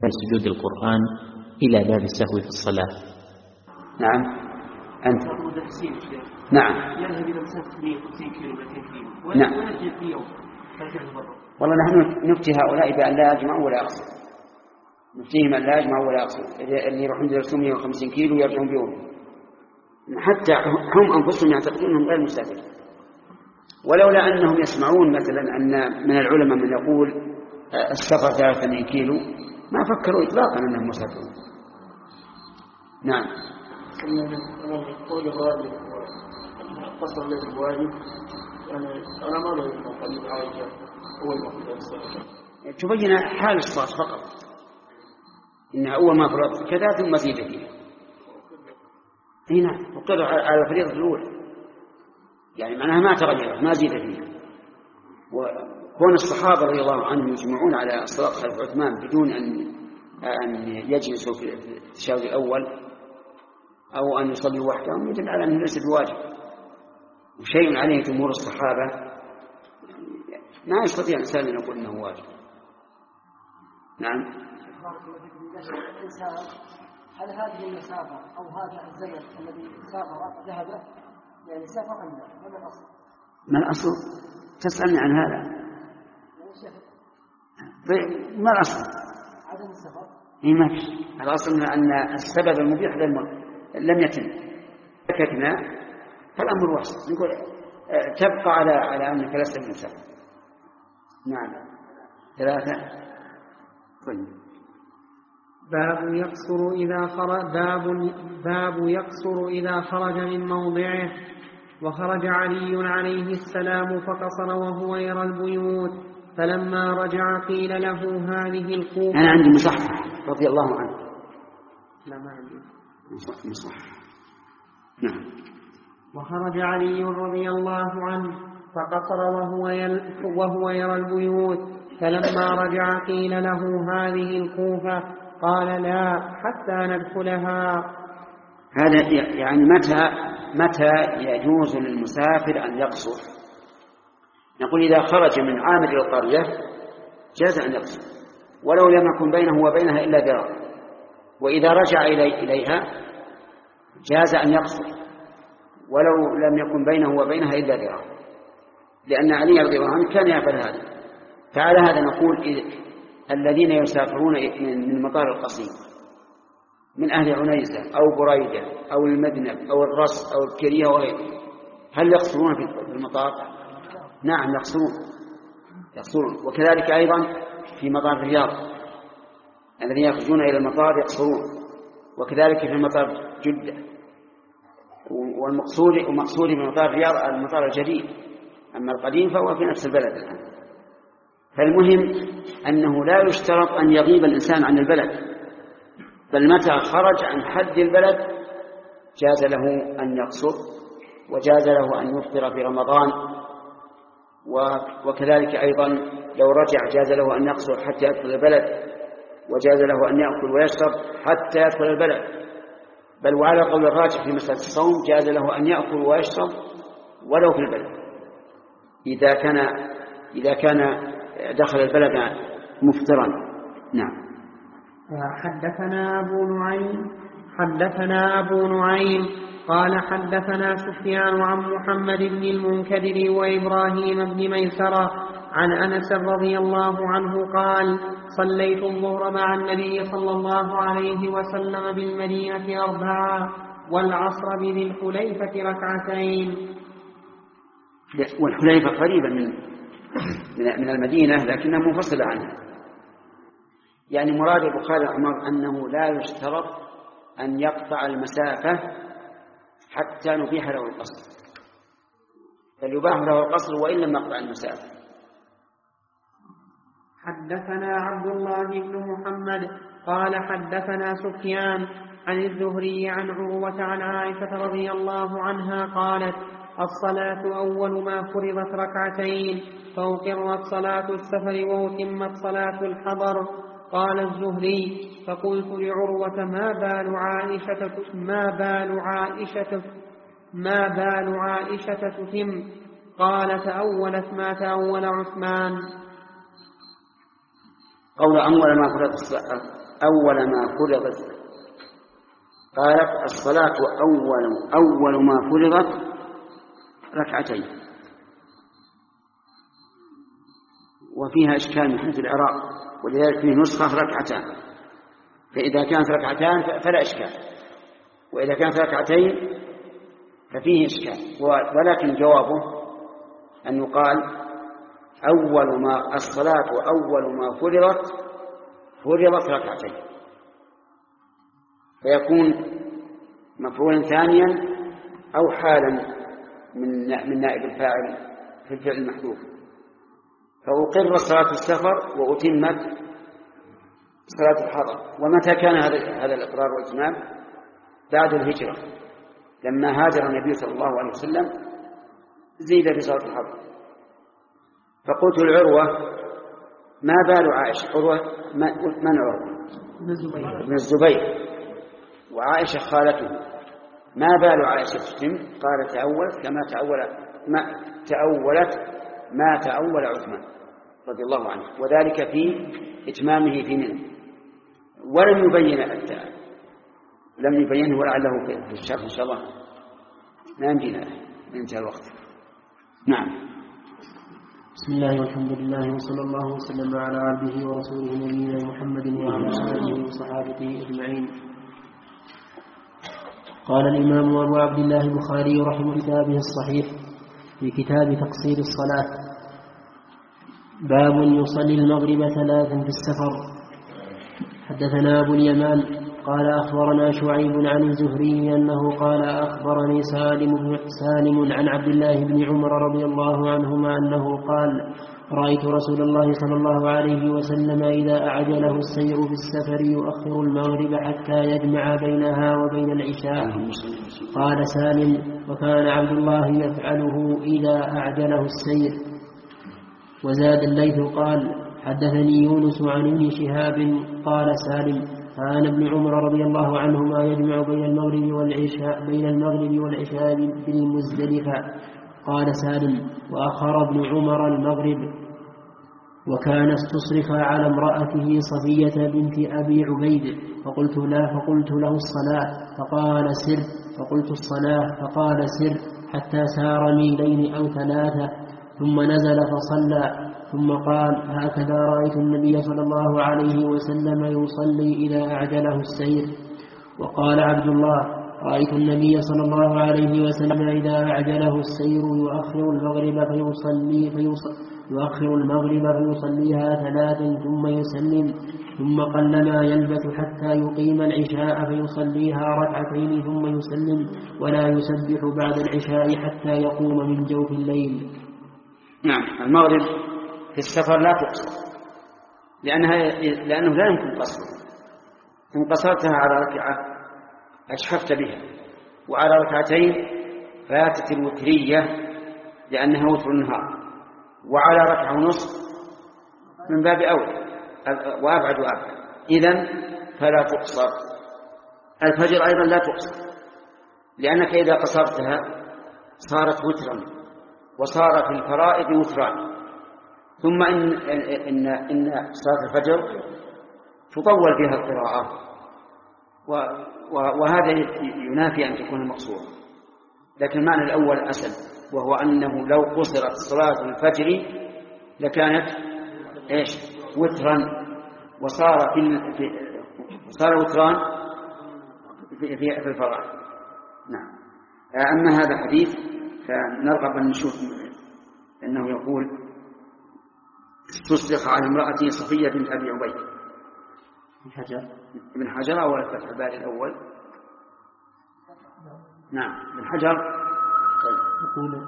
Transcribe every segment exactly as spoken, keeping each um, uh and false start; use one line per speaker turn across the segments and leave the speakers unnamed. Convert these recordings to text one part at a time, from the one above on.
سجود القرآن إلى باب السهو في الصلاة.
نعم أنت نعم نعم والله نحن نفتي هؤلاء بأن لا يجمعوا ولا يقصروا، نفتيهم أن لا يجمعوا ولا يقصروا، اللي يروحون يدرسون مئة وخمسين كيلو يرجعون بيوم، حتى هم أنفسهم يعتقدون أنهم غير مسافرين. ولولا أنهم يسمعون مثلا أن من العلماء من يقول السفر ثلاثة وثمانين كيلو ما فكروا إطلاقا أنهم مسافرون. نعم.
قول الراجل قصر ليس الواجب يعني أنا ما أريد أن أقول عائشة أول ما فرض الصلاة
تبين حال الصلاة فقط إنها أول ما فرض كذا ثم زيد فيها. هنا وقدر على الفريضة الأولى يعني معناها ما تغيرت ما زيد فيها. وكون الصحابة رضي الله عنهم يجمعون على الصلاة خلف عثمان بدون أن أن يجلسوا في التشهد الأول أو أن يصلوا وحدهم يدل على أنه ليس بواجب، وشيء عليه جمهور الصحابة ما يستطيع الإنسان أن يقول أنه واجب. نعم.
هل هذه المسافة أو هذا الزمن الذي سافر ذهبه يعني سافر أم لا؟ ما الأصل؟
ما الأصل؟ تسألني عن هذا؟ ما الأصل؟
عدم السفر.
إيه ما في. الأصل أن السبب المبيح لم يتم. سكتنا فالأمر واسع. نقول تبقى على على أنك لست بمسافر. نعم. ثلاثة. طيب.
باب يقصر إذا خرج باب باب يقصر إذا خرج من موضعه. وخرج علي عليه السلام فقصر وهو يرى البيوت، فلما رجع قيل له هذه الكوفة.
أنا عندي مصحح رضي الله عنه.
لا ما عندي
مصحح. نعم.
وخرج علي رضي الله عنه فقصر وهو يل وهو يرى البيوت، فلما رجع قيل له هذه الكوفة، قال لا حتى ندخلها.
هذا يعني متى متى يجوز للمسافر أن يقصر؟ نقول إذا خرج من عامل القرية جاز أن يقصر ولو لم يكن بينه وبينها إلا ذراع، وإذا رجع إلي إليها جاز أن يقصر ولو لم يكن بينه وبينها إلا ذراع، لأن علي رضي الله عنه كان يفعل هذا. فعلى هذا نقول الذين يسافرون من مطار القصيم من أهل عنيزة أو بريدة أو المدنب أو الرص أو الكريه وغيره، هل يقصرون في المطار؟ نعم يقصرون يقصرون وكذلك أيضا في مطار الرياض الذين يخرجون إلى المطار يقصرون، وكذلك في مطار جدة. والمقصود ومقصود بمطار الرياض المطار الجديد، أما القديم فهو في نفس البلد الآن. فالمهم أنه لا يشترط أن يغيب الإنسان عن البلد، بل متى خرج عن حد البلد جاز له أن يقصر، وجاز له أن يفطر في رمضان، وكذلك أيضا لو رجع جاز له أن يقصر حتى يدخل البلد، وجاز له أن يأكل ويشرب حتى يدخل البلد. بل وعلى قول الراجح في مسألة الصوم جاز له أن يأكل ويشرب ولو في البلد إذا كان إذا كان دخل البلد مفطرا. نعم.
حدثنا أبو نعيم حدثنا أبو نعيم قال حدثنا سفيان عن محمد بن المنكدر وإبراهيم بن ميسرة عن أنس رضي الله عنه قال صليت الظهر مع النبي صلى الله عليه وسلم بالمدينة أربعة والعصر بذي الحليفة ركعتين.
والحليفة قريبة من من المدينة لكنها منفصلة عنها. يعني مراد البخاري رحمه أنه لا يشترط أن يقطع المسافة حتى نبيح له القصر، بل يباح له القصر وإن لم يقطع المسافة.
حدثنا عبد الله بن محمد قال حدثنا سفيان عن الزهري عن عروة عن عائشة رضي الله عنها قالت الصلاة أول ما فرضت ركعتين فأقرت صلاة السفر وأتمت صلاة الحضر. قال الزهري فقلت لعروة ما بال عائشة ما بال عائشة ما بال عائشة تتم؟ قال تأولت ما تأول عثمان.
قول أول ما فرض أول ما فرضت. قالت الصلاة أول أول ما فرضت ركعتين، وفيها إشكال من حيث الإعراب، ولذلك فيه نسخة ركعتان، فإذا كانت ركعتان فلا إشكال، وإذا كانت ركعتين ففيه إشكال. ولكن جوابه أن يقال أول ما الصلاة أول ما فرضت فرضت ركعتين، فيكون مفعولا ثانيا أو حالا من من نائب الفاعل في الفعل المحذوف. فأقر صلاة السفر وأتمت صلاة الحضر. ومتى كان هذا الإقرار والإتمام؟ بعد الهجرة، لما هاجر النبي صلى الله عليه وسلم زيد في صلاة الحضر. فقلت العروة ما بال عائشة؟ عروة من عروة؟ ابن الزبير، وعائشة خالته، ما بال عائشة تتم؟ قال تأولت كما تأول ما تأولت ما تأول عثمان رضي الله عنه، وذلك في إتمامه في منه، ولم يبين التأ لم يبينه ولعله في الشرح إن شاء الله ما يمدينا انتهى الوقت. نعم.
بسم الله والحمد لله وصلى الله وسلم على عبده ورسوله نبينا محمد وعلى آله وصحابته أجمعين. قال الإمام أبو عبد الله البخاري رحمه كتابه الصحيح في كتاب تقصير الصلاة: باب يصلي المغرب ثلاثا في السفر. حدثنا أبو اليمان قال أخبرنا شعيب عن الزهري أنه قال أخبرني سالم, سالم عن عبد الله بن عمر رضي الله عنهما أنه قال: رأيت رسول الله صلى الله عليه وسلم إذا أعجله السير في السفر يؤخر المغرب حتى يجمع بينها وبين العشاء. قال سالم: وكان عبد الله يفعله إذا أعجله السير. وزاد الليث قال: حدثني يونس عن ابن شهاب قال سالم: كان ابن عمر رضي الله عنهما يجمع بين المغرب والعشاء بين المغرب والعشاء بالمزدلفة. قال سالم: وأخر ابن عمر المغرب. وكان استصرف على امرأته صفية بنت أبي عبيد، فقلت لا فقلت له الصلاة فقال سر، فقلت الصلاة فقال سر، حتى سار ميلين أو ثلاثة، ثم نزل فصلى، ثم قال: هكذا رأيت النبي صلى الله عليه وسلم يصلي إذا أعجله السير. وقال عبد الله: رأيت النبي صلى الله عليه وسلم إذا أعجله السير يؤخر المغرب فيصلي فيصلي يؤخر المغرب فيصليها ثلاثا ثم يسلم، ثم قلما يلبث حتى يقيم العشاء فيصليها ركعتين ثم يسلم، ولا يسبح بعد العشاء حتى يقوم من جوف الليل.
نعم. المغرب في السفر لا تقصر، لأنها لأنه لا يمكن قصرها. إن قصرتها على ركعة أشحفت بها، وعلى ركعتين فاتت الوترية لأنها وتر النهار، وعلى ركعة ونصف من باب أولى وأبعد وأبعد. إذن فلا تقصر. الفجر أيضا لا تقصر، لأنك إذا قصرتها صارت وترا، وصار في الفرائض وتران. ثم إن, إن, إن صلاة الفجر تطول فيها القراءة، وهذا ينافي أن تكون مقصورة. لكن المعنى الأول أسهل، وهو أنه لو قصرت صلاة الفجر لكانت إيش؟ وترا، وصار في, في صار وتران في, في, في الفرائض. نعم. أما هذا الحديث فنرغب أن نشوف أنه يقول: تصدق على امرأة صفية بنت أبي عبيد.
ابن حجر
ابن حجر أول فتح الباري الأول. نعم ابن حجر.
يقول: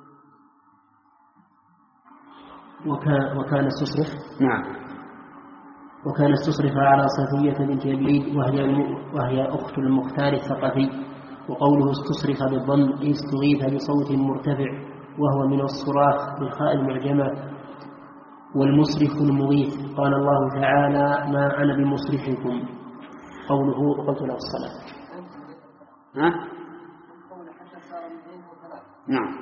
وكان, وكان استصرف
نعم
وكان استصرف على صفية بنت أبي وهي, وهي أخت المختار الثقفي. وقوله استصرف بالضم استغيث بصوت مرتفع، وهو من الصراخ بالخاء المعجمة. والمصرف المغيث. قال الله تعالى: ما أنا بمصرفكم. قوله: قلت له الصلاة.
ها؟ نعم.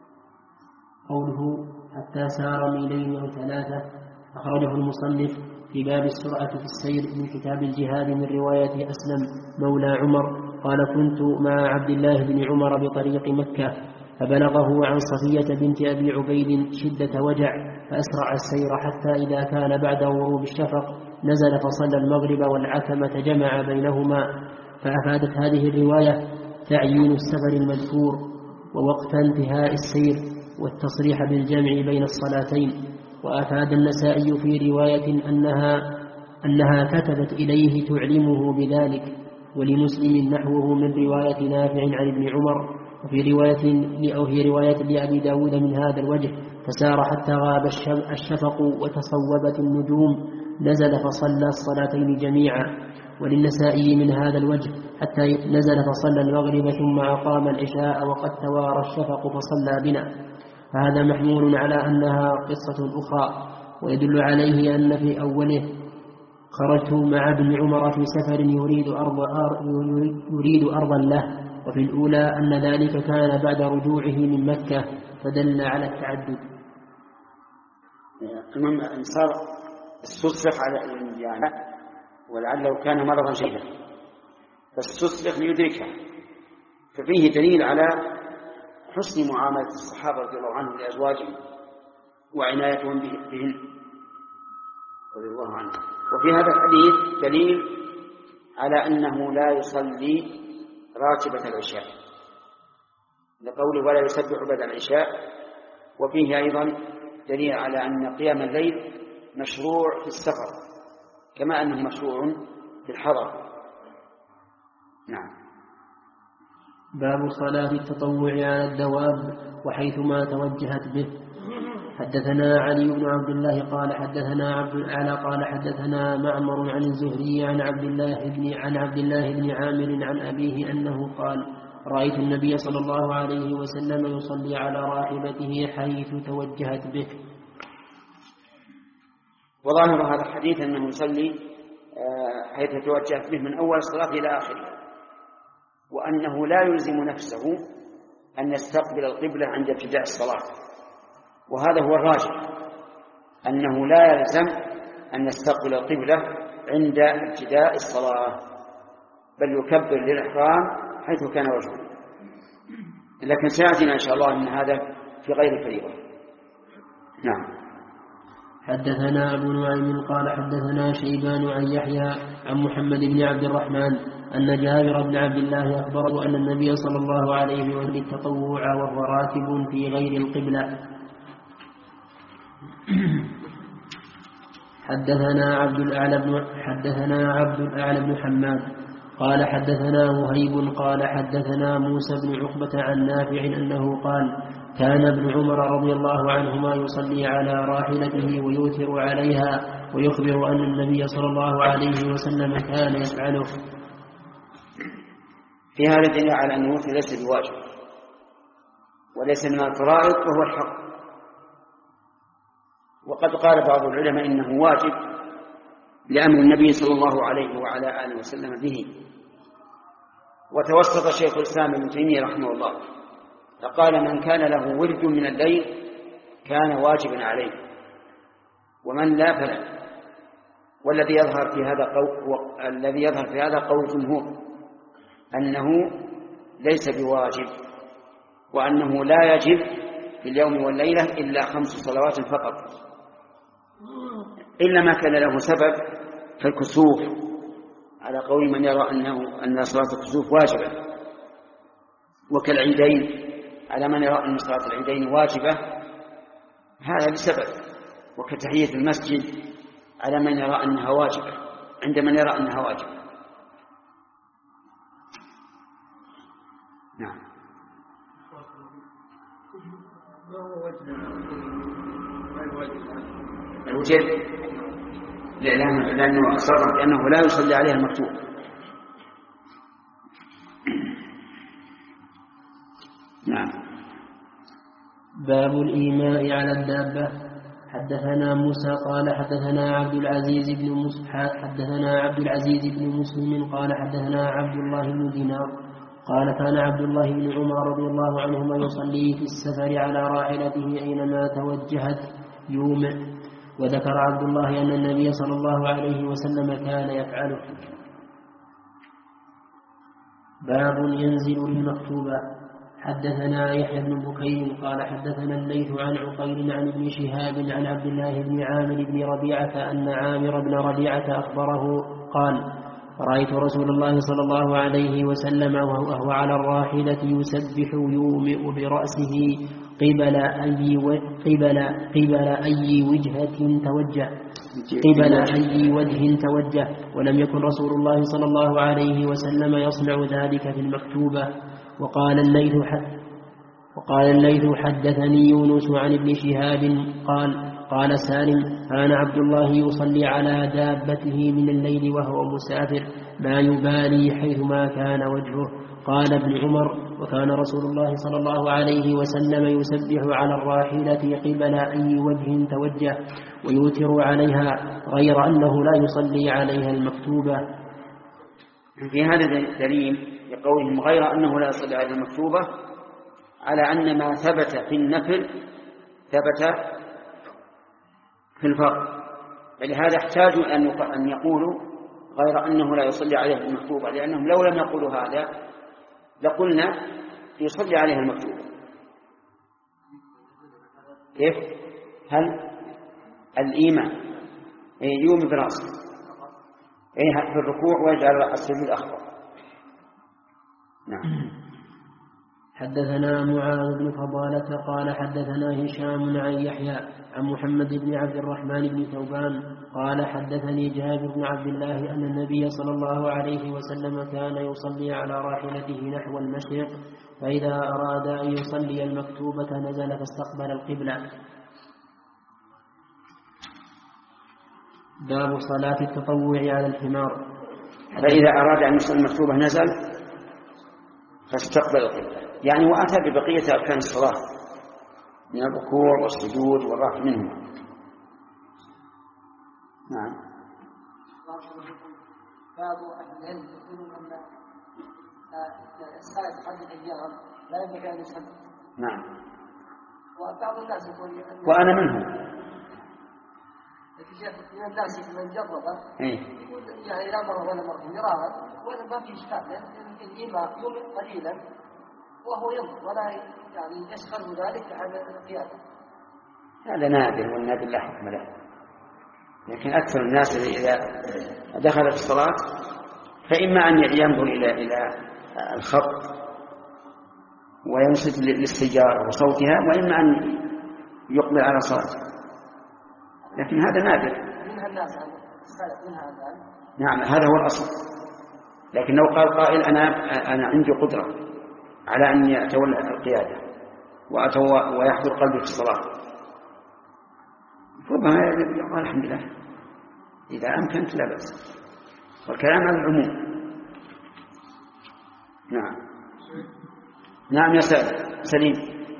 قوله: حتى سار ميلين أو ثلاثة، أخرجه المصنف في باب السرعة في السير من كتاب الجهاد من رواية أسلم مولى عمر قال كنت مع عبد الله بن عمر بطريق مكة فبلغه عن صفية بنت أبي عبيد شدة وجع فأسرع السير حتى إذا كان بعد غروب الشفق نزل فصلى المغرب والعتمة جمع بينهما. فأفادت هذه الرواية تعيين السفر المذكور ووقت انتهاء السير والتصريح بالجمع بين الصلاتين. وأفاد النسائي في رواية أنها, أنها كتبت إليه تعلمه بذلك، ولمسلم نحوه من رواية نافع عن ابن عمر، وفي رواية أو في رواية لأبي داود من هذا الوجه فسار حتى غاب الشفق وتصوبت النجوم نزل فصلى الصلاتين جميعا. وللنسائي من هذا الوجه حتى نزل فصلى المغرب ثم أقام العشاء وقد توارى الشفق فصلى بنا. فهذا محمول على أنها قصة أخرى، ويدل عليه أن في أوله خرجت مع ابن عمر في سفر يريد أرض يريد أرضا له، وفي الأولى أن ذلك كان بعد رجوعه من مكة فدل على التعدد.
المهم صار استصرخ على يعني ولعله كان مرضا شديدا فاستصرخ ليدركها، ففيه دليل على حسن معاملة الصحابة رضي الله عنهم لأزواجهم وعنايتهم بهن رضي الله عنهم. وفي هذا الحديث دليل على أنه لا يصلي راتبة العشاء لقوله ولا يسبح بعد العشاء. وفيه أيضا دليل على أن قيام الليل مشروع في السفر كما أنه مشروع في الحضر. نعم.
باب صلاة التطوع على الدواب وحيثما توجهت به. حدثنا علي بن عبد الله قال حدثنا عبد الأعلى قال حدثنا معمر عن الزهري عن عبد الله بن عن عبد الله بن عامر عن أبيه أنه قال رأيت النبي صلى الله عليه وسلم يصلي على راحلته حيث توجهت به.
وظاهر هذا الحديث أنه يصلي حيث توجهت به من أول الصلاة إلى آخرها، وأنه لا يلزم نفسه أن يستقبل القبلة عند ابتداء الصلاة، وهذا هو الراجح أنه لا يلزم أن يستقبل القبلة عند ابتداء الصلاة، بل يكبر للإحرام حيث كان وجهه. لكن سيأتينا إن شاء الله أن هذا في غير الفريضة. نعم.
حدثنا أبو نعيم قال حدثنا شيبان عن يحيى عن محمد بن عبد الرحمن أن جابر بن عبد الله أخبره أن النبي صلى الله عليه وسلم التطوع وهو راتب في غير القبلة. حدثنا عبد الأعلى بن حدثنا عبد الأعلى بن حماد قال حدثنا وهيب قال حدثنا موسى بن عقبة عن نافع أنه قال كان ابن عمر رضي الله عنهما يصلي على راحلته ويوتر عليها ويخبر أن النبي صلى الله عليه وسلم كان يفعله.
في هذا دليل على أن الوتر ليس بواجب وليس من الفرائض وهو الحق. وقد قال بعض العلماء إنه واجب لأمر النبي صلى الله عليه وعلى آله وسلم به. وتوسط شيخ الإسلام ابن تيمية رحمه الله فقال من كان له ورد من الليل كان واجبا عليه ومن لا فلا. والذي يظهر في هذا قول الذي يظهر في هذا قول الجمهور أنه ليس بواجب، وأنه لا يجب في اليوم والليلة إلا خمس صلوات فقط، إلا ما كان له سبب كالكسوف على قول من يرى أنه أن صلاة الكسوف واجبة، وكالعيدين على من يرى أن صلاة العيدين واجبة هذا بسبب، وكتحية المسجد على من يرى أنها واجبة عند من يرى أنها واجبة. نعم. الوجه لأنه أصرح بأنه لا يصلي عليها المكتوب. نعم.
باب الإيماء على الدابة. حدثنا موسى قال حدثنا عبد العزيز بن مسلم حدثنا عبد العزيز بن مسلم قال حدثنا عبد الله بن دينار قال كان عبد الله بن عمر رضي الله عنهما يصلي في السفر على راحلته أينما توجهت يومئ، وذكر عبد الله أن النبي صلى الله عليه وسلم كان يفعله. باب ينزل للمكتوبة. حدثنا يحيى بن بكير قال حدثنا الليث عن عقيل عن ابن شهاب عن عبد الله بن عامر بن ربيعة أن عامر بن ربيعة أخبره قال رأيت رسول الله صلى الله عليه وسلم وهو على الراحلة يسبح يومئ برأسه قبل أي قبل قبل أي وجهة توجه قبل أي وجه توجه ولم يكن رسول الله صلى الله عليه وسلم يصنع ذلك في المكتوبة. وقال الليث وقال الليث حدثني يونس عن ابن شهاب قال قال سالم كان عبد الله يصلي على دابته من الليل وهو مسافر ما يبالي حيثما كان وجهه. قال ابن عمر وكان رسول الله صلى الله عليه وسلم يسبح على الراحلة قبل أي وجه توجه ويوتر عليها غير أنه لا يصلي عليها المكتوبة.
في هذا دليل لقولهم غير أنه لا يصلي عليها المكتوبة على أن ما ثبت في النفل ثبت في الفرض، فلهذا احتاجوا أن يقولوا غير أنه لا يصلي عليها المكتوبة، لأنهم لو لم يقولوا هذا لقلنا يصلي عليها المكتوبة. كيف؟ هل الإيمان يوم برأسه في الركوع ويجعل السجود أخضر. نعم.
حدثنا معاذ بن فضالة قال حدثنا هشام عن يحيى عن محمد بن عبد الرحمن بن ثوبان قال حدثني جابر بن عبد الله أن النبي صلى الله عليه وسلم كان يصلي على راحلته نحو المشرق فإذا أراد أن يصلي المكتوبة نزل فاستقبل القبلة. باب صلاة التطوع على الحمار.
فإذا أراد أن يصلي المكتوبة نزل فاستقبل القبلة، يعني وأتى ببقية أركان الصلاة من الركوع والسجود والرفع منهما. نعم.
بعض أهل العلم يقولون أن الصلاة قبل الأيام لا ينبغي أن يصلي.
نعم.
وبعض الناس يقول
وأنا منهم.
من الناس من جربه
إيه؟
يقول يعني لا مرة ولا مرة يراها ولا ما في إشكال، لأن الإمام يوم قليلا وهو ينظر ولا يعني يشغل ذلك عن القيادة.
هذا نادر والنادر لا حكم له، لكن أكثر الناس إذا دخل في الصلاة فإما أن ينظر إلى إلى الخط وينصت للسيارة وصوتها، وإما أن يقبل على صلاته، لكن هذا نادر.
منها الناس منها الآن.
نعم هذا هو الأصل، لكن لو قال قائل أنا أنا عندي قدرة على أن يتولى القيادة ويحضر قلبي في الصلاة، ربما يقول الحمد لله إذا أمكنت لا بأس، والكلام عن العموم. نعم. نعم يا سليم.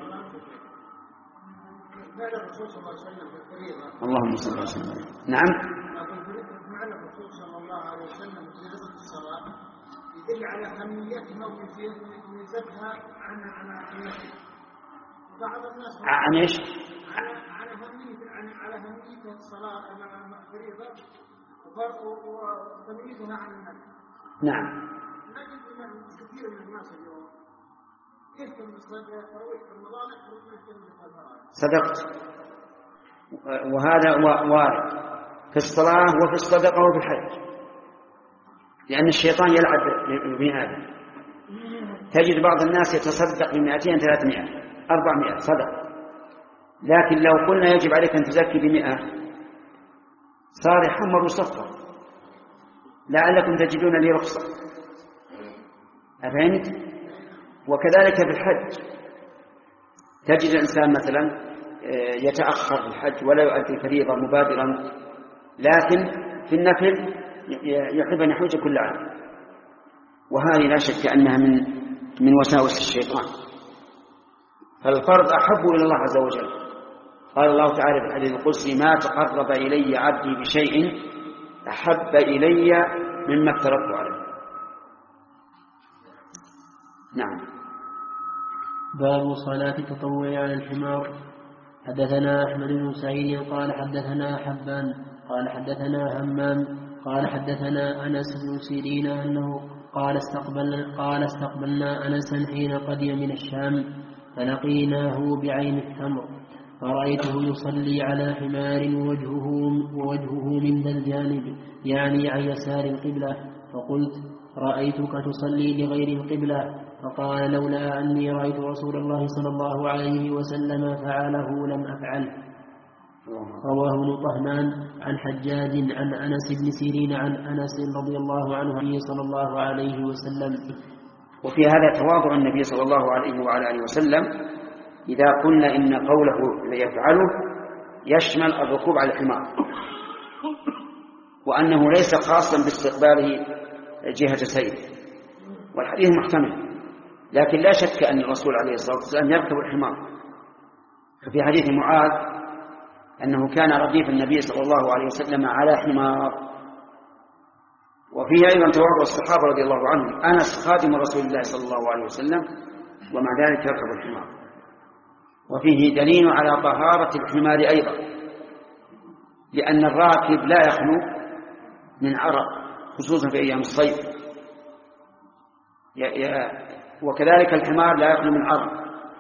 اللهم صل وسلم. نعم.
معنى الرسول صلى الله عليه وسلم في رزق الصلاة يدل على أهميتها وميزتها عن عن النفل. بعض الناس
عن ايش؟
على على أهمية على أهمية الصلاة مع الفريضة وتمييزها عن النفل.
نعم.
نجد من كثير من الناس اليوم يهتم بالصلاة تراويح في رمضان أكثر من يهتم بالفرائض.
صدقت. وهذا وارد في الصلاة وفي الصدقة وفي الحج، لأن الشيطان يلعب بابن آدم. تجد بعض الناس يتصدق بمئتين ثلاثمائة أربعمائة صدقة، لكن لو قلنا يجب عليك أن تزكي بمئة صار يحمر وصفر، لعلكم تجدون لي رخصة. أفهمت؟ وكذلك في الحج تجد الإنسان مثلا يتأخر في الحج ولا يؤدي الفريضة مبادرا، لكن في النفل يحب أن يحوج كل عام، وهذه لا شك أنها من من وساوس الشيطان. فالفرض أحب إلى الله عز وجل. قال الله تعالى في الحديث القدسي: ما تقرب إلي عبدي بشيء أحب إلي مما افترضت عليه. نعم.
باب صلاة التطوع على الحمار. حدثنا أحمد بن سعيد قال حدثنا حبان قال حدثنا همام قال حدثنا أنس بن سيرين أنه قال استقبلنا, قال استقبلنا أنسا حين قدم من الشام فلقيناه بعين التمر فرأيته يصلي على حمار ووجهه, ووجهه من ذا الجانب يعني عن يسار القبلة. فقلت رأيتك تصلي لغير القبلة. فقال لولا أني رأيت رسول الله صلى الله عليه وسلم فعله لم أفعل. رواه ابن طهمان عن حجاج عن أنس بن سيرين عن أنس رضي الله عنه صلى الله عليه وسلم.
وفي هذا تواضع النبي صلى الله عليه وعلى آله وسلم إذا قلنا إن قوله يفعله يشمل الركوب على الحمار، وأنه ليس خاصا باستقباله جهة سير، والحديث محتمل، لكن لا شك أن الرسول عليه الصلاة والسلام يركب الحمار. ففي حديث معاذ أنه كان رديف النبي صلى الله عليه وسلم على حمار. وفيه أيضا تواضع الصحابة رضي الله عنهم، أنس خادم رسول الله صلى الله عليه وسلم ومع ذلك يركب الحمار. وفيه دليل على طهارة الحمار أيضا، لأن الراكب لا يخلو من عرق خصوصا في أيام الصيف، وكذلك الحمار لا يخلو من عرق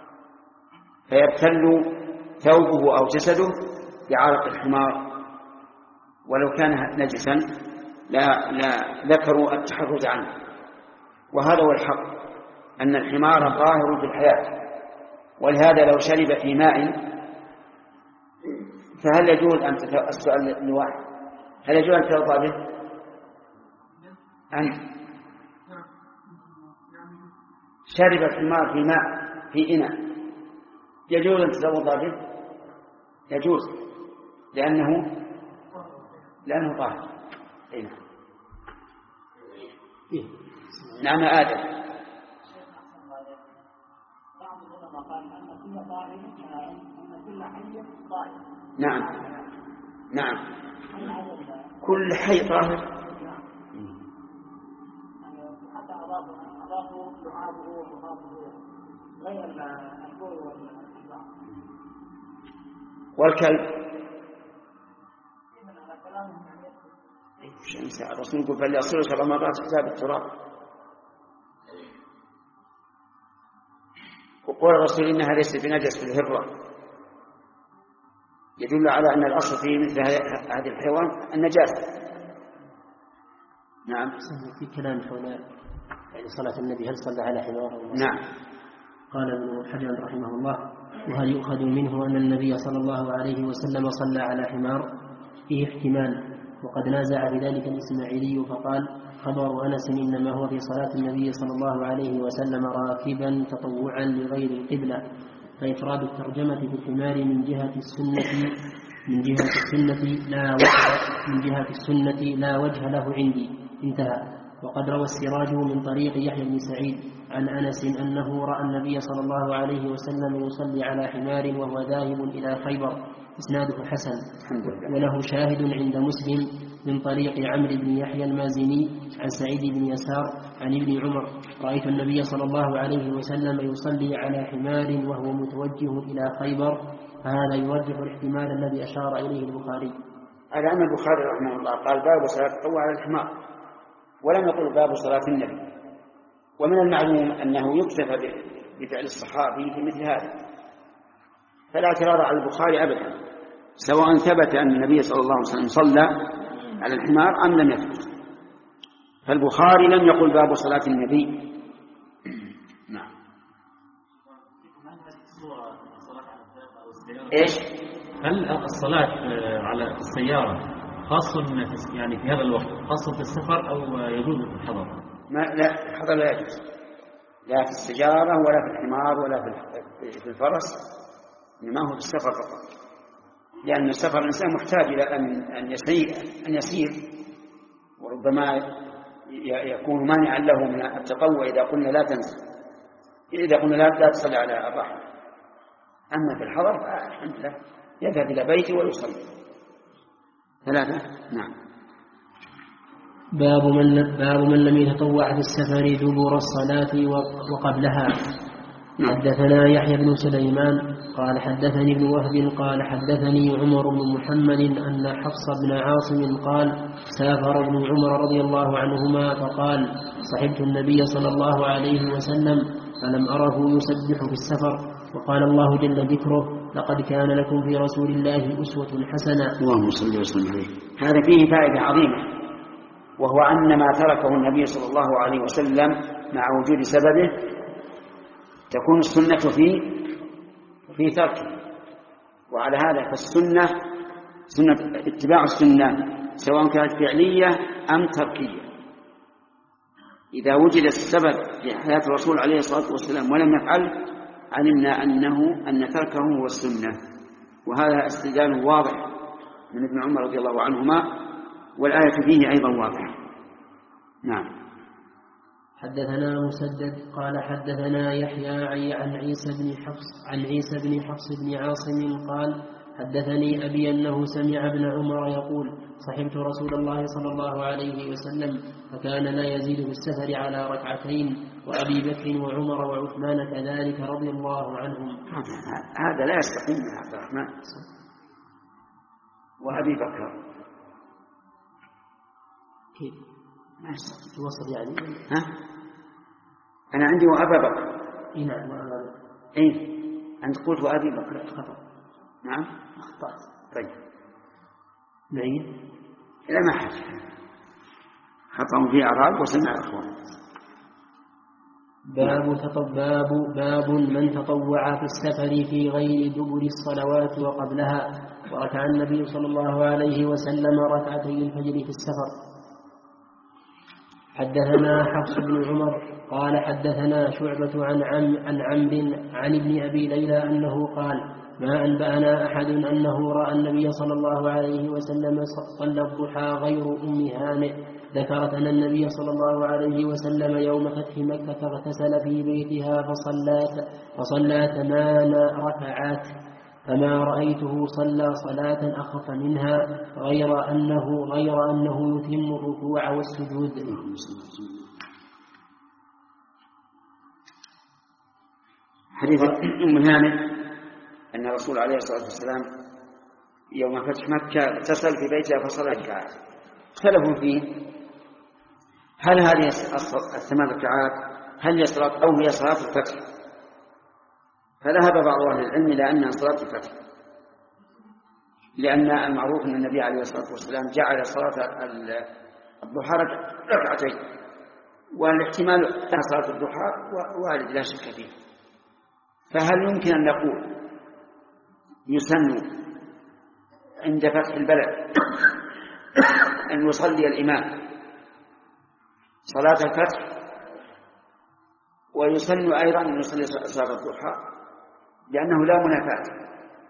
فيبتل ثوبه أو جسده بعرق الحمار، ولو كان نجسا لا, لا ذكروا التحرز عنه. وهذا هو الحق، أن الحمار ظاهر في الحياة، ولهذا لو شرب في ماء فهل يجوز أن السؤال الواحد هل يجوز أن تتوضأ به؟ أن شرب الحمار في ماء في إناء يجوز أن تتوضأ به؟ يجوز، لأنه لأنه طاهر. إيه. إيه. نعم آدم. نعم نعم كل حي طاهر. والكلب الرسول يقول فليصير سبع مرات حساب التراب، وقول الرسول إنها ليست بنجس في الهرة، يدل على أن الأصل في مثل هذه الحيوان النجاسة. نعم.
في كلام حول يعني صلاة النبي هل صلى على حمار؟
نعم.
قال ابن حجر رحمه الله وهل يؤخذ منه أن النبي صلى الله عليه وسلم صلى على حمار؟ فيه احتمال، وقد نازع بذلك الإسماعيلي فقال خبر أنس إنما هو في صلاة النبي صلى الله عليه وسلم راكبا تطوعا لغير القبلة، فإفراد الترجمة في الحمار من جهة السنة من جهة السنة لا وجه من جهة السنة لا وجه له عندي. انتهى. وقد روى السراج من طريق يحيى بن سعيد عن أنس أنه رأى النبي صلى الله عليه وسلم يصلي على حمار وهو ذاهب إلى خيبر، إسناده حسن، وله شاهد عند مسلم من طريق عمرو بن يحيى المازني عن سعيد بن يسار عن ابن عمر رأيت النبي صلى الله عليه وسلم يصلي على حمار وهو متوجه إلى خيبر، فهذا يرجح الاحتمال الذي أشار إليه البخاري.
على أن البخاري رحمه الله قال باب صلاة التطوع على الحمار، ولم يقل باب صلاة النبي. ومن المعلوم أنه يكتفى بفعل الصحابي في مثل هذا، فلا اعتراض على البخاري أبدا، سواء ثبت أن النبي صلى الله عليه وسلم صلى على الحمار أم لم يثبت. فالبخاري لم يقل باب صلاة النبي. نعم. إيش؟
هل الصلاة على السيارة خاص يعني في هذا الوقت خاص في السفر أو يجوز في الحضر؟
ما لا، الحضر لا يجوز، لا في السجارة ولا في الحمار ولا في الفرس، إنما هو في السفر فقط، لأن السفر الإنسان محتاج إلى أن أن يسير أن يسير وربما يكون مانعا له من التطوع إذا قلنا لا تنسى إذا قلنا لا لا تصلي على الرحل. أما في الحضر فالحمد لله يذهب إلى بيته ويصلي. ثلاثة. نعم.
باب من باب من لم يتطوع في السفر دبر الصلاة وقبلها. حدثنا يحيى بن سليمان قال حدثني ابن وهب قال حدثني عمر بن محمد أن حفص بن عاصم قال سافر ابن عمر رضي الله عنهما فقال صحبت النبي صلى الله عليه وسلم فلم أره يسبح في السفر وقال الله جل ذكره لقد كان لكم في رسول الله أسوة حسنة.
اللهم صل وسلم عليه. هذا فيه فائدة عظيمة، وهو أن ما تركه النبي صلى الله عليه وسلم مع وجود سببه تكون السنة في في تركه. وعلى هذا فالسنة سنة اتباع السنة سواء كانت فعلية أم تركية. إذا وجد السبب في حياة الرسول عليه الصلاة والسلام ولم يفعل علمنا أنه أن تركه هو السنة، وهذا استدلال واضح من ابن عمر رضي الله عنهما، والآية فيه أيضا واضحة. نعم.
حدثنا مسدد قال حدثنا يحيى عن عيسى بن حفص عن عيسى بن حفص بن عاصم قال حدثني أبي أنه سمع ابن عمر يقول صحبت رسول الله صلى الله عليه وسلم فكان لا يزيد في السفر على ركعتين وأبي بكر وعمر وعثمان كذلك رضي الله عنهم.
هذا لا يستقيم من عبد الرحمن. وأبي بكر
كيف ما يوصل يعني؟
ها؟ أنا عندي وأبا بكر.
إيه نعم وأبا بكر.
إيه أنت قلت وأبي بكر.
خطأ.
نعم
أخطأت.
طيب
نعيد.
لا ما حاجة، خطأ في أعراب وسمع أخوان.
باب تطباب باب من تطوع في السفر في غير دبر الصلوات وقبلها وركع النبي صلى الله عليه وسلم ركعتي الفجر في السفر. حدثنا حفص بن عمر قال حدثنا شعبة عن عم عن عمرو عن ابن أبي ليلى أنه قال ما أنبأنا أحد أنه رأى النبي صلى الله عليه وسلم صلى الضحى غير أم هانئ. ذكرت أن النبي صلى الله عليه وسلم يوم فتح مكة اغتسل في بيتها فصلى فصلى ثمان ركعات فما رأيته صلى صلاة أخف منها غير أنه غير أنه يتم الركوع والسجود.
حديث أم هانئ أن الرسول عليه الصلاة والسلام يوم فتح مكة اغتسل في بيتها فصلى ركعات. اختلفوا فيه هل هذه الثمان ركعات هل هي صلاة أو هي صلاة الفتح، فذهب بعض أهل العلم إلى أنها صلاة الفتح، لأن المعروف أن النبي عليه الصلاة والسلام جعل صلاة الضحى ركعتين، والاحتمال أن صلاة الضحى وارد لا شك فيه. فهل يمكن أن نقول يسن عند فتح البلد أن يصلي الإمام صلاة الفتح ويسن أيضا أن يصلي صلاة الضحى، لأنه لا منافاة،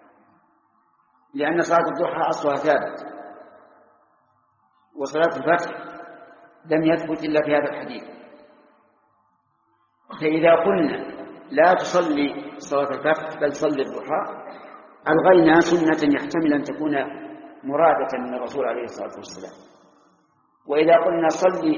لأن صلاة الضحى أصلها ثابت وصلاة الفتح لم يثبت إلا في هذا الحديث. فإذا قلنا لا تصلي صلاة الفتح بل صلي الضحى ألغينا سنة يحتمل أن تكون مرادة من الرسول عليه الصلاة والسلام. وإذا قلنا صلي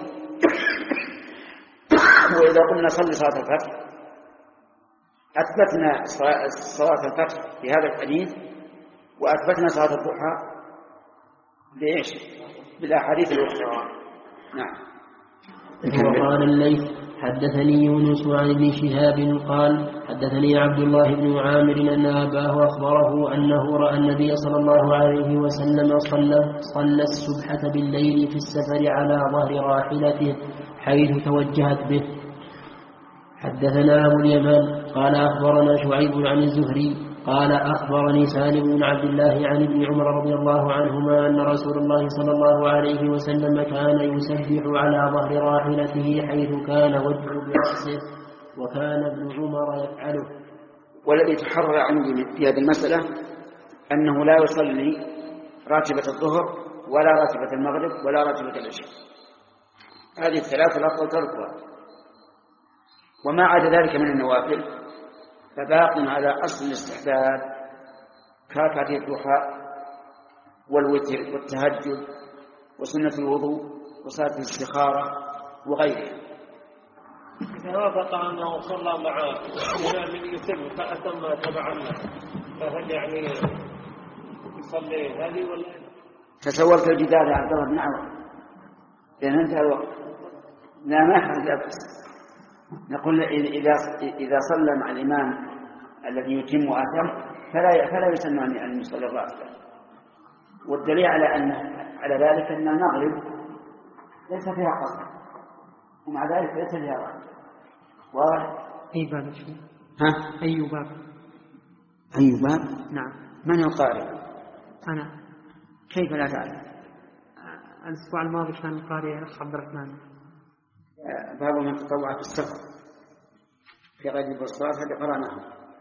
وإذا قلنا صلي صلاة الفتح أثبتنا صلاة الفتح في هذا الحديث وأثبتنا صلاة الضحى بإيش؟ بالأحاديث الأخرى. نعم.
وقال الليث حدثني يونس عن ابن شهاب قال حدثني عبد الله بن عامر أن أباه أخبره أنه رأى النبي صلى الله عليه وسلم صلى, صلى السبحة بالليل في السفر على ظهر راحلته حيث توجهت به. حدثنا أبو اليمان قال أخبرنا شعيب عن الزهري قال أخبرني سالم بن عبد الله عن ابن عمر رضي الله عنهما أن رسول الله صلى الله عليه وسلم كان يسبح على ظهر راحلته حيث كان وجهه برأسه وكان ابن عمر يفعله.
والذي تحرر عندي في هذه المسألة أنه لا يصلي راتبة الظهر ولا راتبة المغرب ولا راتبة العشاء، هذه الثلاثة الأفضل تركها، وما عدا ذلك من النوافل فباق على أصل الاستحباب كركعتي الضحى والوتر والتهجد وسنة الوضوء وصلاة الاستخارة وغيرها.
وافق أنه صلى مع إمام يتم فأتم تبعا له، فهل يعني يصلي هذه ولا؟
تصورت الجدال يا عبد الله بن عوف لأن انتهى الوقت. لا ما لا بأس. نقول إذا إذا صلى مع الإمام الذي يتم وأتم فلا فلا يسن أن يصلي الراتبة. والدليل على أن على ذلك أن المغرب ليس فيها قصر ومع ذلك ليس فيها راتبة. واضح؟
أي باب شو؟
ها؟
أي باب؟
أي باب؟
نعم.
من القارئ؟
أنا.
كيف لا تعلم؟
الأسبوع الماضي كان القارئ الأخ عبد الرحمن.
باب من تطوع في السفر في غير البصرات هذا قرأناه.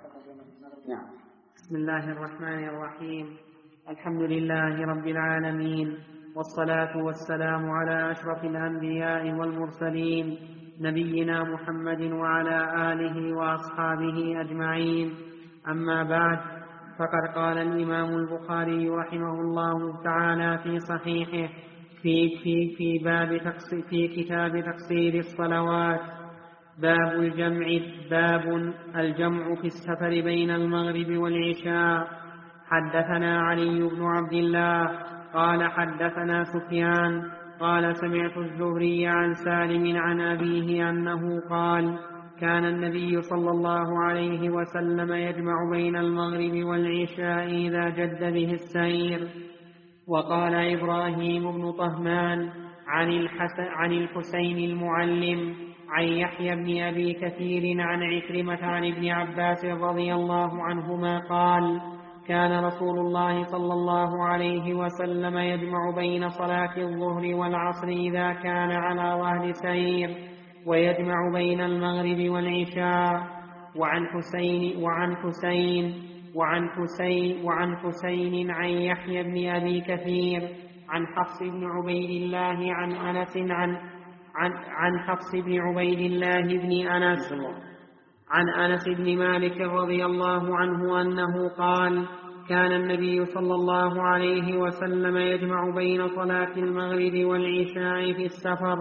نعم.
بسم الله الرحمن الرحيم. الحمد لله رب العالمين، والصلاة والسلام على أشرف الأنبياء والمرسلين نبينا محمد وعلى آله وأصحابه أجمعين. أما بعد، فقد قال الإمام البخاري رحمه الله تعالى في صحيحه في في في باب تقصير في كتاب تقصير الصلوات باب الجمع باب الجمع في السفر بين المغرب والعشاء. حدثنا علي بن عبد الله قال حدثنا سفيان قال سمعت الزهري عن سالم عن أبيه أنه قال كان النبي صلى الله عليه وسلم يجمع بين المغرب والعشاء إذا جد به السير. وقال إبراهيم بن طهمان عن, عن الحسين المعلم عن يحيى بن أبي كثير عن عكرمة عن ابن عباس رضي الله عنهما قال كان رسول الله صلى الله عليه وسلم يجمع بين صلاة الظهر والعصر إذا كان على ظهر سير، ويجمع بين المغرب والعشاء. وعن حسين وعن حسين وعن حسين وعن حسين عن يحيى بن أبي كثير عن حفص بن عبيد الله عن أنس عن عن عن حفص بن عبيد الله بن أنس عن أنس بن مالك رضي الله عنه أنه قال كان النبي صلى الله عليه وسلم يجمع بين صلاة المغرب والعشاء في السفر.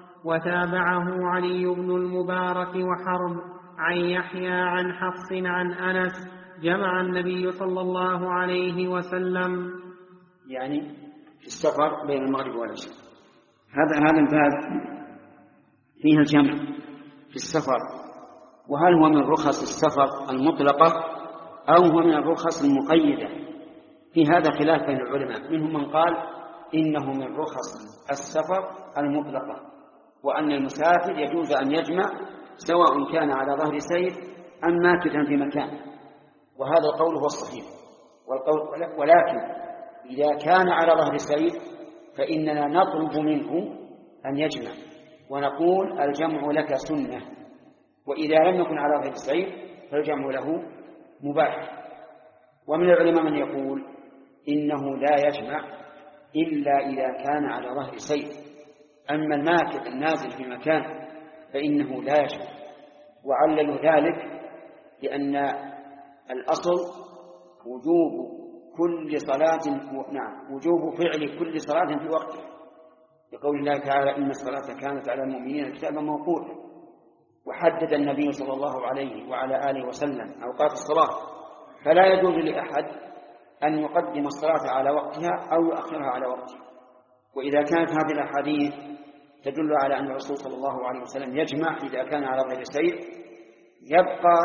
وتابعه علي بن المبارك وحرب عن يحيى عن حفص عن أنس جمع النبي صلى الله عليه وسلم
يعني في السفر بين المغرب والعشاء. هذا هذا الباب فيه الجمع في السفر، وهل هو من رخص السفر المطلقة أو هو من الرخص المقيدة؟ في هذا خلاف بين العلماء، منهم من قال إنه من رخص السفر المطلقة، وأن المسافر يجوز أن يجمع سواء كان على ظهر سير أم ماكثا في مكان، وهذا القول هو الصحيح. والقول ولكن إذا كان على ظهر سير فإننا نطلب منه أن يجمع ونقول الجمع لك سنة، وإذا لم يكن على ظهر سير فالجمع له مباح. ومن العلماء من يقول إنه لا يجمع إلا إذا كان على ظهر سير، أما الماكث النازل في مكان فإنه لا يجمع. وعللوا ذلك لأن الأصل وجوب كل صلاة نعم وجوب فعل كل صلاة في وقتها، لقول الله تعالى إن الصلاة كانت على المؤمنين كتابا موقوتا. وحدد النبي صلى الله عليه وعلى آله وسلم أوقات الصلاة، فلا يجوز لأحد أن يقدم الصلاة على وقتها أو يؤخرها على وقتها. وإذا كانت هذه الأحاديث تدل على أن الرسول صلى الله عليه وسلم يجمع إذا كان على غير سير، يبقى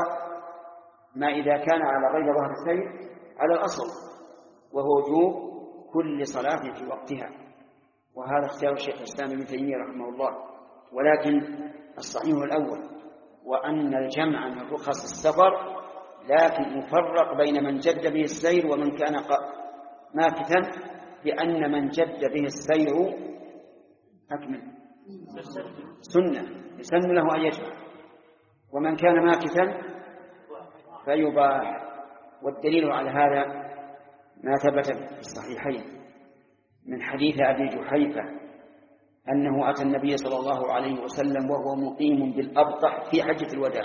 ما إذا كان على غير ظهر السير على الأصل، وهو وجوب كل صلاة في وقتها. وهذا اختيار الشيخ الإسلام ابن تيمية رحمه الله. ولكن الصحيح الأول وأن الجمع من رخص السفر، لكن يفرق بين من جد به السير ومن كان ماكثا، لأن من جد به السير أكمل سنة يسن له أن يجمع، ومن كان ماكثا فيباح. والدليل على هذا ما ثبت في الصحيحين من حديث أبي جحيفة أنه أتى النبي صلى الله عليه وسلم وهو مقيم بالأبطح في حجة الوداع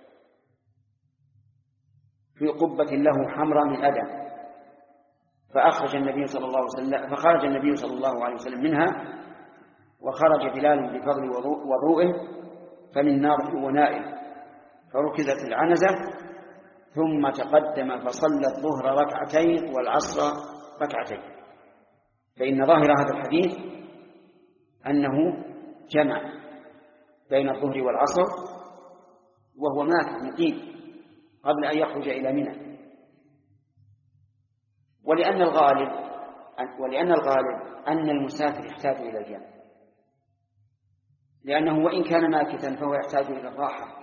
في قبة له حمراء من أدم، فأخرج النبي صلى الله عليه وسلم فخرج النبي صلى الله عليه وسلم منها، وخرج بلال بفضل وضوئه فمن ناضح ونائم، فركزت العنزة ثم تقدم فصلى الظهر ركعتين والعصر ركعتين. فإن ظاهر هذا الحديث أنه جمع بين الظهر والعصر وهو مات مقيم قبل أن يخرج إلى منى. ولأن الغالب ولأن الغالب أن المسافر يحتاج إلى الجمع، لأنه وإن كان ماكثا فهو يحتاج إلى الراحة،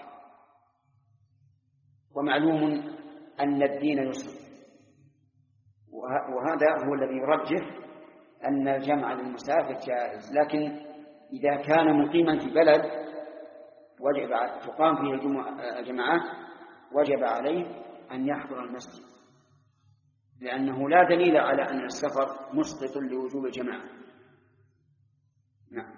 ومعلوم أن الدين يسر، وهذا هو الذي يرجح أن الجمع للمسافر جائز. لكن إذا كان مقيما في بلد وجب تقام فيه الجماعات وجب عليه أن يحضر المسجد، لأنه لا دليل على أن السفر مسقط لوجوب الجماعة. نعم.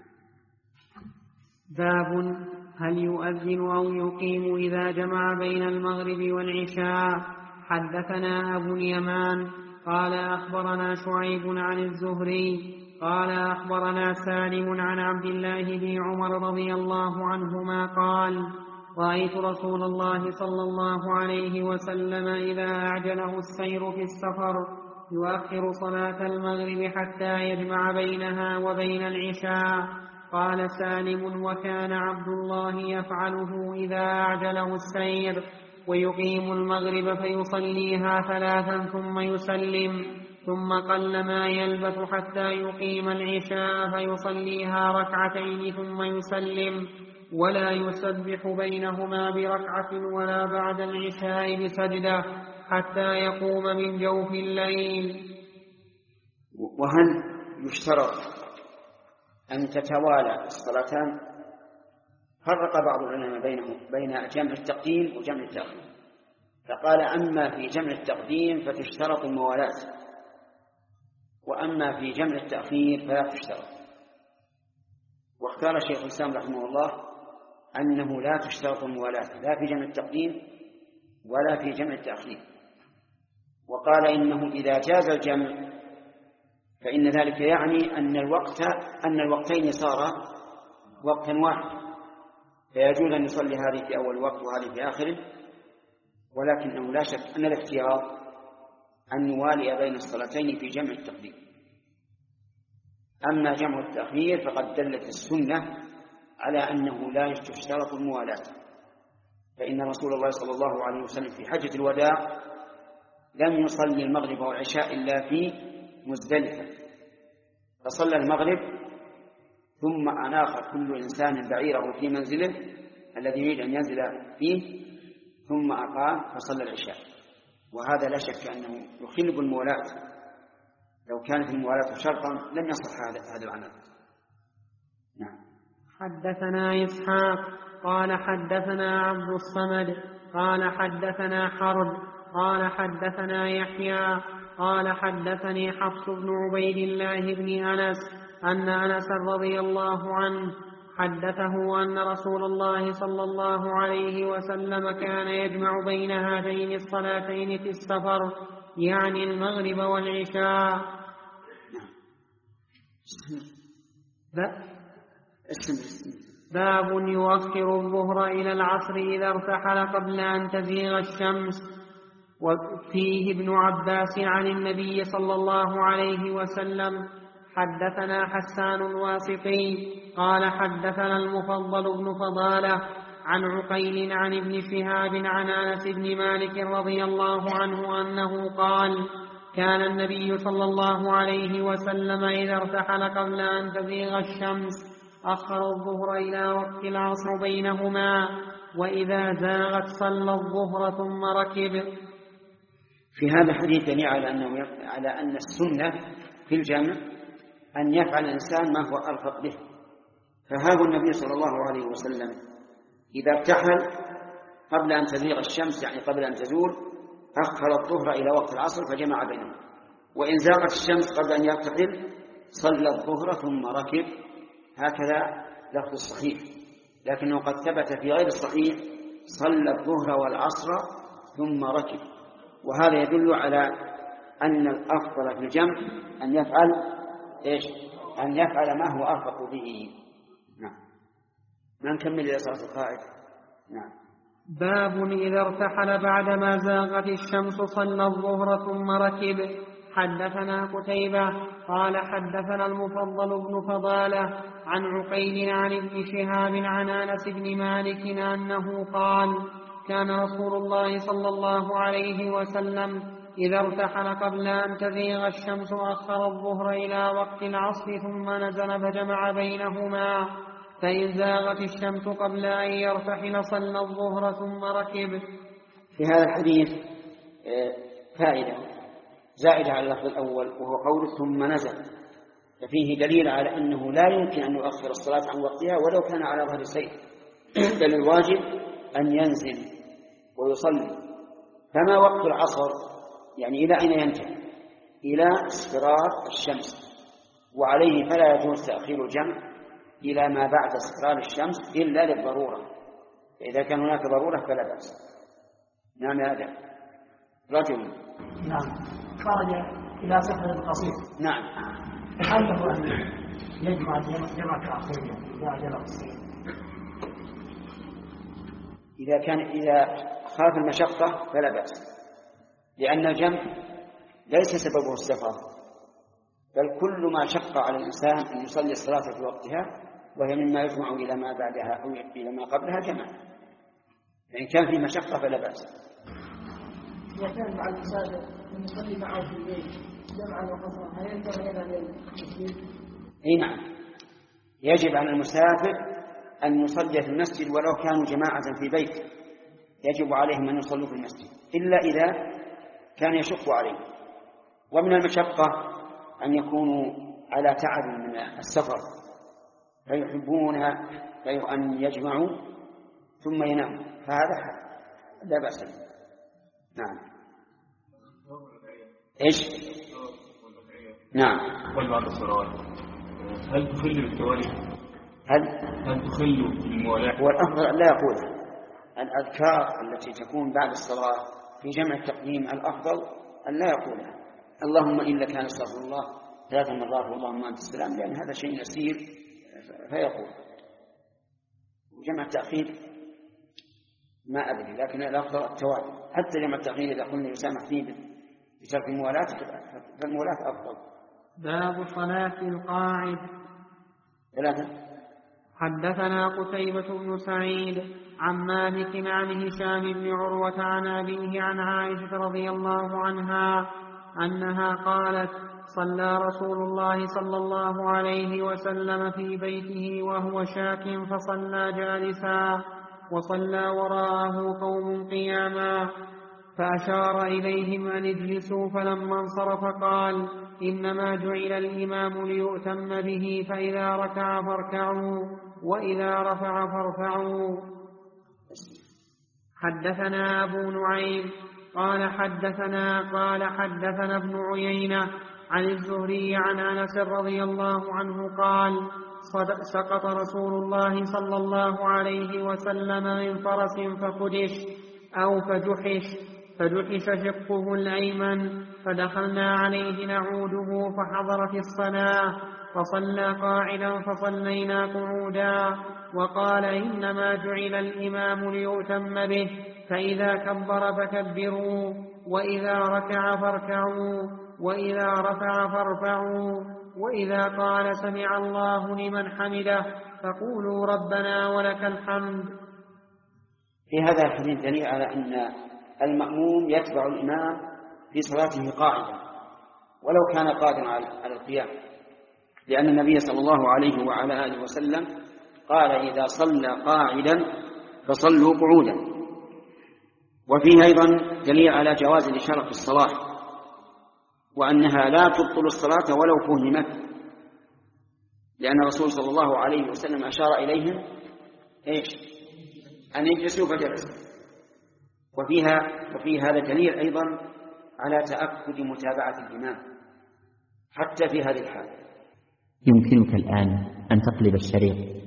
باب هل يؤذن أو يقيم إذا جمع بين المغرب والعشاء. حدثنا أبو اليمان قال أخبرنا شعيب عن الزهري قال أخبرنا سالم عن عبد الله بن عمر رضي الله عنهما قال رأيت رسول الله صلى الله عليه وسلم إذا أعجله السير في السفر يؤخر صلاة المغرب حتى يجمع بينها وبين العشاء. قال سالم وكان عبد الله يفعله إذا أعجله السير ويقيم المغرب فيصليها ثلاثا ثم يسلم، ثم قل ما يلبث حتى يقيم العشاء فيصليها ركعتين ثم يسلم، ولا يسبح بينهما بركعة ولا بعد العشاء بسجدة حتى يقوم من جوف الليل.
وهل يشترط أن تتوالى الصلاتان؟ فرق بعض العلماء بينهم بين جمع التقديم وجمع التأخير، فقال أما في جمع التقديم فتشترط الموالاة، وأما في جمع التأخير فلا تشترط. واختار شيخ الإسلام رحمه الله أنه لا تشترط الموالاة لا في جمع التقديم ولا في جمع التأخير، وقال إنه إذا جاز الجمع فإن ذلك يعني أن الوقت أن الوقتين صار وقتا واحد، فيجوز أن يصلي هذه في أول وقت وهذه في آخره، ولكنه لا شك أن الاختيار أن يوالي بين الصلاتين في جمع التقديم. أما جمع التأخير فقد دلت السنة على أنه لا تشترط الموالاة، فإن رسول الله صلى الله عليه وسلم في حجة الوداع لم يصلي المغرب والعشاء إلا في مزدلفة، فصلى المغرب ثم أناخ كل إنسان بعيره في منزله الذي يريد أن ينزل فيه ثم أقام فصلى العشاء، وهذا لا شك أنه يخل بالموالاة. لو كانت الموالاة شرطا لم يصح هذا العمل. نعم.
حدثنا إسحاق قال حدثنا عبد الصمد قال حدثنا حرب قال حدثنا يحيى قال حدثني حفص بن عبيد الله بن أنس أن أنس رضي الله عنه حدثه أن رسول الله صلى الله عليه وسلم كان يجمع بين هاتين الصلاتين في السفر، يعني المغرب والعشاء. باب يؤخر الظهر إلى العصر إذا ارتحل قبل أن تزيغ الشمس. وفيه ابن عباس عن النبي صلى الله عليه وسلم. حدثنا حسان الواسطي قال حدثنا المفضل بن فضالة عن عقيل عن ابن شهاب عن أنس بن مالك رضي الله عنه أنه قال كان النبي صلى الله عليه وسلم إذا ارتحل قبل أن تزيغ الشمس أخر الظهر إلى وقت العصر بينهما، وإذا زاغت صلى الظهر ثم ركب.
في هذا الحديث دليل على أنه على أن السنة في الجمع أن يفعل الإنسان ما هو أرفق به. فهذا النبي صلى الله عليه وسلم إذا ارتحل قبل أن تزيغ الشمس يعني قبل أن تزول أخر الظهر إلى وقت العصر فجمع بينهم، وإن زاغت الشمس قبل أن يرتحل صلى الظهر ثم ركب. هكذا لفظ الصحيح، لكنه قد ثبت في غير الصحيح صلى الظهر والعصر ثم ركب، وهذا يدل على أن الأفضل في الجمع أن يفعل إيش؟ أن يفعل ما هو أرفق به. نعم. ما نكمل إلى صلاة القائد. نعم.
باب إذا ارتحل بعدما زاغت الشمس صلى الظهر ثم ركب. حدثنا قتيبة قال حدثنا المفضل بن فضالة عن عقيل عن ابن شهاب عن أنس بن مالك أنه قال كان رسول الله صلى الله عليه وسلم إذا ارتحل قبل أن تزيغ الشمس أخر الظهر إلى وقت العصر ثم نزل فجمع بينهما، فإن زاغت الشمس قبل أن يرتحل صلى الظهر ثم ركب.
في هذا الحديث فائدة زائدة على اللفظ الأول، وهو قول ثم نزل، ففيه دليل على أنه لا يمكن أن يؤخر الصلاة عن وقتها ولو كان على ظهر السير، بل الواجب أن ينزل ويصلي. فما وقت العصر؟ يعني إلى أين ينتهي؟ إلى اصفرار الشمس، وعليه فلا يجوز تأخير الجمع إلى ما بعد اصفرار الشمس إلا للضرورة، فإذا كان هناك ضرورة فلا بأس. نعم يا هذا رجل
نعم خرج إلى سفر قصير،
نعم،
هل له أن يجمع جمع تأخير إذا جلب السير؟
إذا كان إذا خاف المشقة فلا بأس، لأن الجمع ليس سببه السفر، بل كل ما شق على الإنسان أن يصلي الصلاة في وقتها وهي مما يجمع إلى ما بعدها أو إلى ما قبلها جمع. فإن كان في مشقة فلا بأس.
إذا كان مع المسافر من يصلي معه في الليل جمعا وقصرا هل ينتهي هذا للمسجد؟
أي نعم، يجب على المسافر أن يصلي في المسجد ولو كانوا جماعة في بيت، يجب عليهم أن يصلوا في المسجد إلا إذا كان يشق عليه. ومن المشقة أن يكونوا على تعب من السفر فيحبون أن يجمعوا ثم يناموا، فهذا لا بأس به. نعم. إيش؟ نعم.
والبعض الصلوات هل تخل بالتوالي؟
هل
هل تخل بالموالاة؟
والأفضل لا يقولها. الأذكار التي تكون بعد الصلاة في جمع التقديم الأفضل أن لا يقولها اللهم إلا كان استغفر الله ثلاث مرات واللهم أنت السلام، لأن هذا شيء يسير فيقول. وجمع التأخير ما أدري، لكن الأفضل التوالي. حتى جمع التأخير إذا قلنا يسامح فيه بترك الموالاة فالموالاة أفضل.
باب صلاة القاعد.
ثلاثة.
حدثنا قتيبة بن سعيد عن مالك عن هشام بن عروة عن أبيه عن عائشة رضي الله عنها أنها قالت صلى رسول الله صلى الله عليه وسلم في بيته وهو شاك فصلى جالسا وصلى وراءه قوم قياما فأشار إليهم أن اجلسوا، فلما انصرف قال إنما جعل الإمام ليؤتم به، فإذا ركع فاركعوا وإذا رفع فارفعوا. حدثنا أبو نعيم قال حدثنا قال حدثنا ابن عيينة عن الزهري عن أنس رضي الله عنه قال سقط رسول الله صلى الله عليه وسلم من فرس فخدش أو فجحش فجحش شقه الأيمن، فدخلنا عليه نعوده فحضر في الصلاة فصلى قاعدا فصلينا قعودا، وقال إنما جعل الإمام ليؤتم به، فإذا كبر فكبروا وإذا ركع فاركعوا وإذا رفع فارفعوا، وإذا قال سمع الله لمن حمده فقولوا ربنا ولك الحمد.
في هذا الحديث دليل على أن المأموم يتبع الإمام في صلاته قاعدا ولو كان قادرا على القيام، لأن النبي صلى الله عليه وعلى آله وسلم قال إذا صلى قاعدا فصلوا قعودا. وفيه أيضا دليل على جواز الإشارة في الصلاة، وأنها لا تبطل الصلاة ولو فهمت، لأن الرسول صلى الله عليه وسلم أشار إليهم إيش؟ أن يجلسوا فجلسوا. وفيها وفي هذا دليل أيضا على تأكد متابعة الإمام حتى في هذه الحالة.
يمكنك الآن أن تقلب الشريط